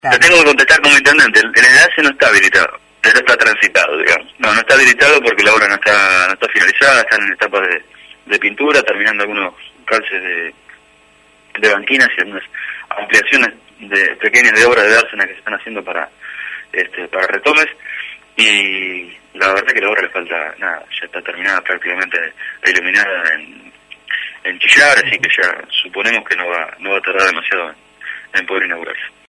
Te Claro. tengo que contestar como intendente, el enlace no está habilitado, ya está transitado, digamos. No está habilitado porque la obra no está finalizada, está en etapa de pintura, terminando algunos calces de banquinas y algunas ampliaciones de pequeñas de obras de dársena que se están haciendo para retomes, y la verdad que la obra le falta nada, ya está terminada prácticamente, iluminada en Chillar, así que ya suponemos que no va a tardar demasiado en poder inaugurarse.